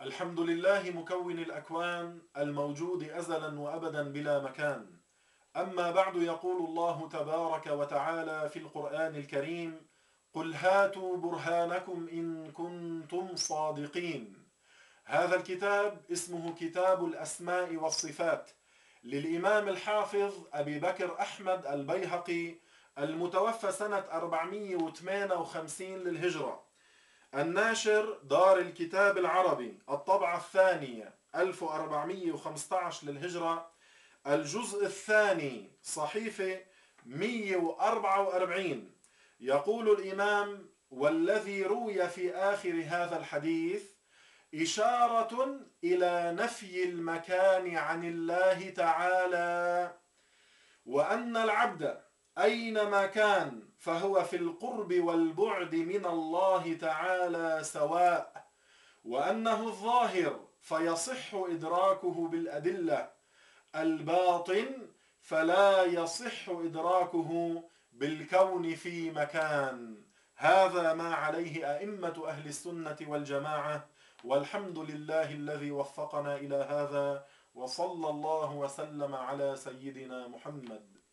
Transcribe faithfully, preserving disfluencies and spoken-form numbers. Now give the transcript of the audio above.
الحمد لله مكون الأكوان الموجود أزلا وأبدا بلا مكان. أما بعد، يقول الله تبارك وتعالى في القرآن الكريم: قل هاتوا برهانكم إن كنتم صادقين. هذا الكتاب اسمه كتاب الأسماء والصفات للإمام الحافظ أبي بكر أحمد البيهقي، المتوفى سنة أربعمئة وثمانية وخمسين للهجرة، الناشر دار الكتاب العربي، الطبعة الثانية ألف وأربعمئة وخمسة عشر للهجرة، الجزء الثاني صحيفة مئة وأربعة وأربعين. يقول الإمام: والذي روي في آخر هذا الحديث إشارة إلى نفي المكان عن الله تعالى، وأن العبد أينما كان فهو في القرب والبعد من الله تعالى سواء، وأنه الظاهر فيصح إدراكه بالأدلة، الباطن فلا يصح إدراكه بالكون في مكان. هذا ما عليه أئمة أهل السنة والجماعة، والحمد لله الذي وفقنا إلى هذا، وصلى الله وسلم على سيدنا محمد.